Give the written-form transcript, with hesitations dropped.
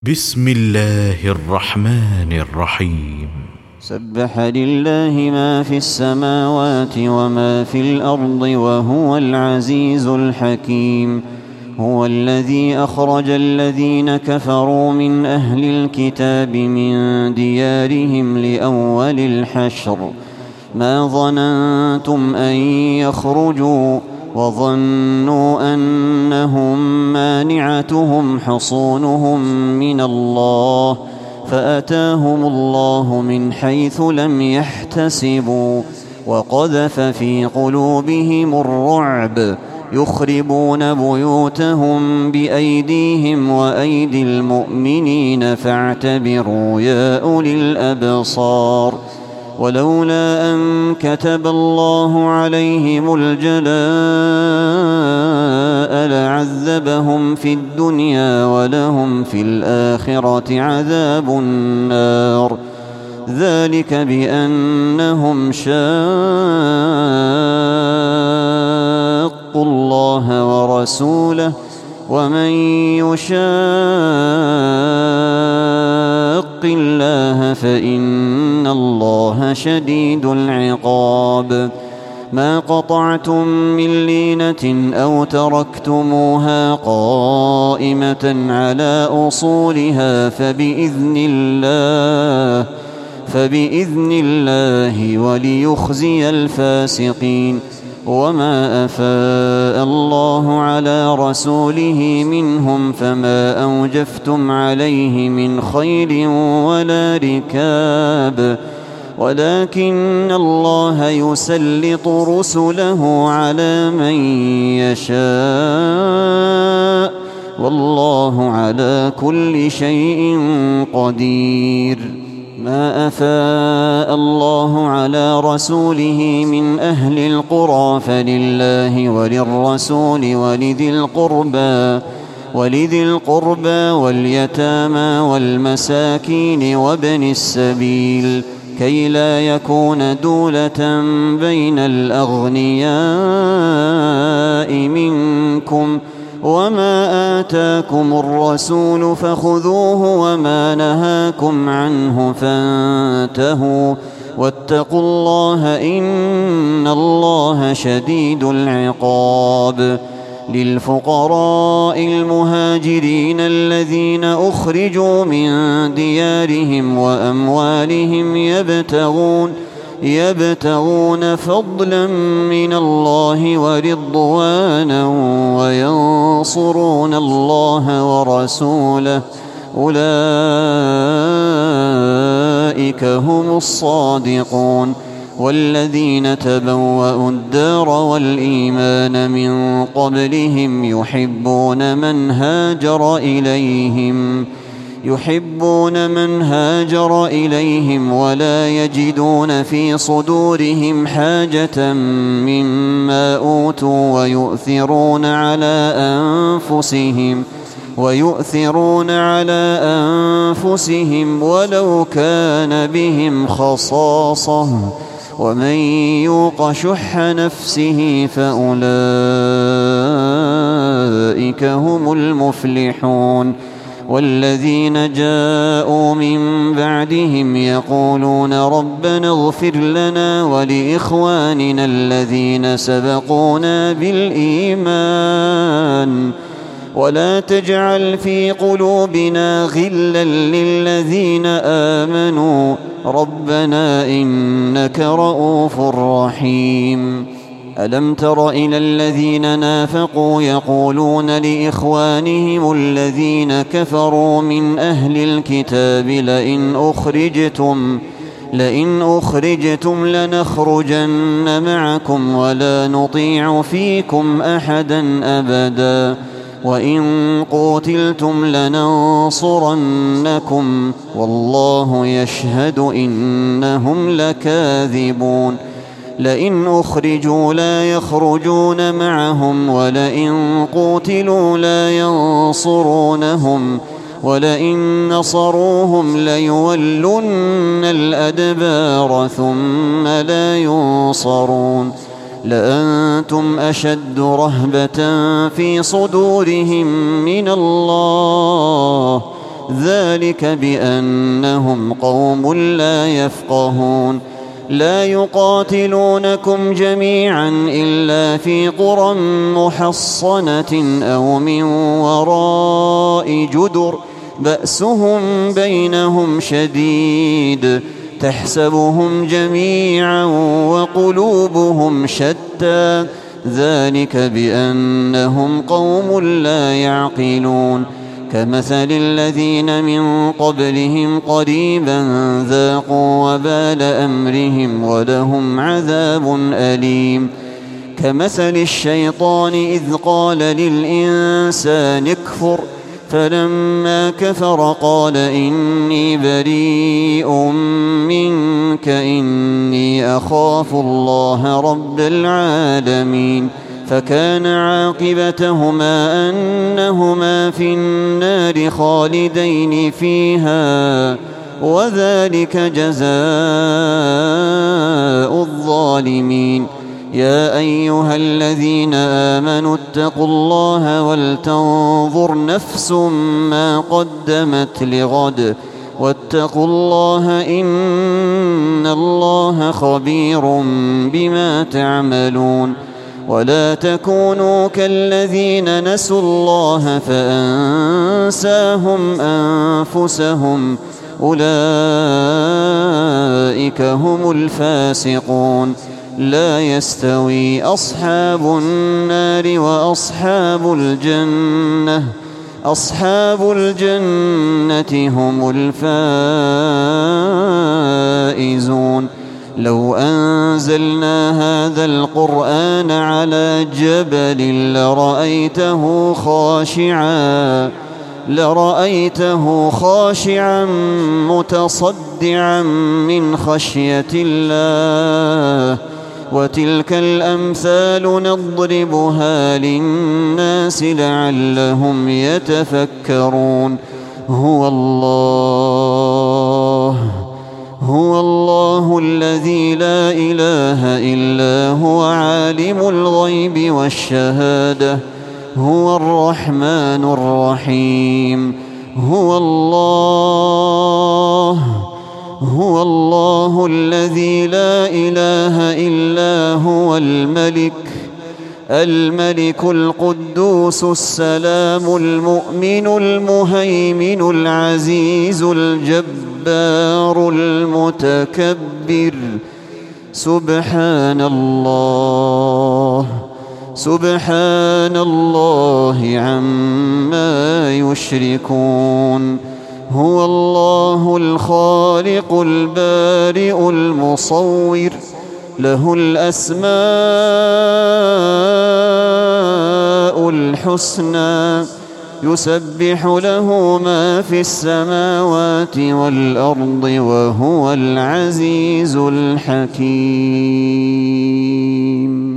بسم الله الرحمن الرحيم. سبح لله ما في السماوات وما في الأرض وهو العزيز الحكيم. هو الذي أخرج الذين كفروا من أهل الكتاب من ديارهم لأول الحشر ما ظننتم أن يخرجوا وظنوا أنهم مانعتهم حصونهم من الله فأتاهم الله من حيث لم يحتسبوا وقذف في قلوبهم الرعب يخربون بيوتهم بأيديهم وأيدي المؤمنين فاعتبروا يا أولي الأبصار. ولولا أن كتب الله عليهم الجلاء لعذبهم في الدنيا ولهم في الآخرة عذاب النار. ذلك بأنهم شاقوا الله ورسوله ومن يشاق الله فإن الله شديد العقاب. ما قطعتم من لينة أو تركتموها قائمة على أصولها فبإذن الله وليخزي الفاسقين. وما أفاء الله على رسوله منهم فما أوجفتم عليه من خيل ولا ركاب ولكن الله يسلط رسله على من يشاء والله على كل شيء قدير. ما أفاء الله على رسوله من أهل القرى فلله وللرسول ولذي القربى واليتامى والمساكين وابن السبيل كي لا يكون دولة بين الأغنياء منكم. وما آتاكم الرسول فخذوه وما نهاكم عنه فانتهوا واتقوا الله إن الله شديد العقاب. للفقراء المهاجرين الذين أخرجوا من ديارهم وأموالهم يبتغون فضلا من الله ورضوانا وينصرون الله ورسوله أولئك هم الصادقون. والذين تبوأوا الدار والإيمان من قبلهم يحبون من هاجر إليهم ولا يجدون في صدورهم حاجة مما أوتوا ويؤثرون على أنفسهم ولو كان بهم خصاصة ومن يوق شح نفسه فأولئك هم المفلحون. والذين جاءوا من بعدهم يقولون ربنا اغفر لنا ولإخواننا الذين سبقونا بالإيمان ولا تجعل في قلوبنا غلا للذين آمنوا ربنا إنك رؤوف رحيم. ألم تر إلى الذين نافقوا يقولون لإخوانهم الذين كفروا من أهل الكتاب لئن أخرجتم لنخرجن معكم ولا نطيع فيكم أحدا أبدا وإن قوتلتم لننصرنكم والله يشهد إنهم لكاذبون. لئن أخرجوا لا يخرجون معهم ولئن قوتلوا لا ينصرونهم ولئن نصروهم ليولن الأدبار ثم لا ينصرون. لأنتم أشد رهبة في صدورهم من الله ذلك بأنهم قوم لا يفقهون لا يقاتلونكم جميعا إلا في قرى محصنة أو من وراء جدر بأسهم بينهم شديد تحسبهم جميعا وقلوبهم شتى ذلك بأنهم قوم لا يعقلون كمثل الذين من قبلهم قريبا ذاقوا وبال أمرهم ولهم عذاب أليم كمثل الشيطان إذ قال للإنسان اكفر فلما كفر قال إني بريء منك إني أخاف الله رب العالمين فكان عاقبتهما أنهما في النار خالدين فيها وذلك جزاء الظالمين يا أيها الذين آمنوا اتقوا الله ولتنظر نفس ما قدمت لغد واتقوا الله إن الله خبير بما تعملون ولا تكونوا كالذين نسوا الله فأنساهم أنفسهم أولئك هم الفاسقون لا يستوي أصحاب النار وأصحاب الجنة أصحاب الجنة هم الفائزون لو أنزلنا هذا القرآن على جبل لرأيته خاشعا متصدعا من خشية الله وتلك الأمثال نضربها للناس لعلهم يتفكرون هو الله الذي لا إله إلا هو عالم الغيب والشهادة هو الرحمن الرحيم هو الله الذي لا إله إلا هو الملك القدوس السلام المؤمن المهيمن العزيز الجبار المتكبر سبحان الله عما يشركون هو الله الخالق البارئ المصور له الأسماء الحسنى يسبح له ما في السماوات والأرض وهو العزيز الحكيم